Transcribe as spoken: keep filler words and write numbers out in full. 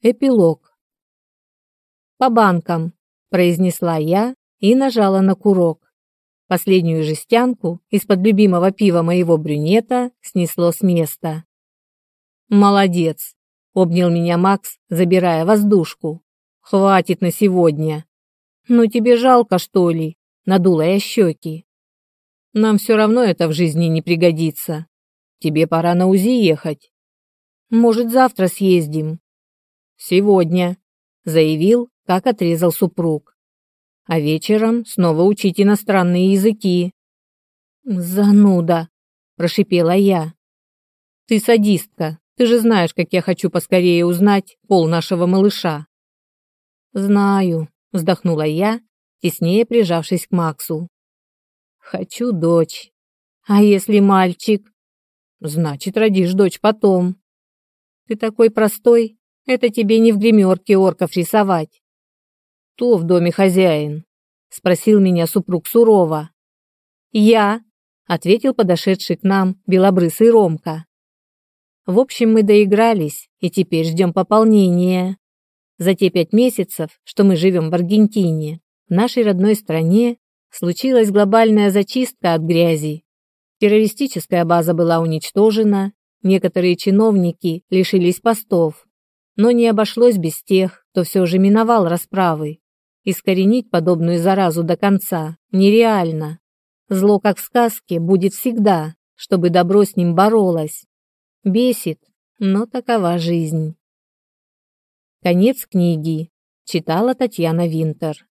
Эпилог. «По банкам», – произнесла я и нажала на курок. Последнюю жестянку из-под любимого пива моего брюнета снесло с места. «Молодец», – обнял меня Макс, забирая воздушку. «Хватит на сегодня». «Ну тебе жалко, что ли?» – надула я щеки. «Нам все равно это в жизни не пригодится. Тебе пора на УЗИ ехать». «Может, завтра съездим?» «Сегодня», — заявил, как отрезал супруг. «А вечером снова учить иностранные языки». «Зануда», — прошипела я. «Ты садистка, ты же знаешь, как я хочу поскорее узнать пол нашего малыша». «Знаю», — вздохнула я, теснее прижавшись к Максу. «Хочу дочь. А если мальчик?» «Значит, родишь дочь потом». «Ты такой простой. Это тебе не в гримерке орков рисовать». «Кто в доме хозяин?» — спросил меня супруг сурово. «Я», — ответил подошедший к нам белобрысый Ромка. В общем, мы доигрались и теперь ждем пополнения. За те пять месяцев, что мы живем в Аргентине, в нашей родной стране случилась глобальная зачистка от грязи. Террористическая база была уничтожена, некоторые чиновники лишились постов. Но не обошлось без тех, кто все же миновал расправы. Искоренить подобную заразу до конца нереально. Зло, как в сказке, будет всегда, чтобы добро с ним боролось. Бесит, но такова жизнь. Конец книги. Читала Татьяна Винтер.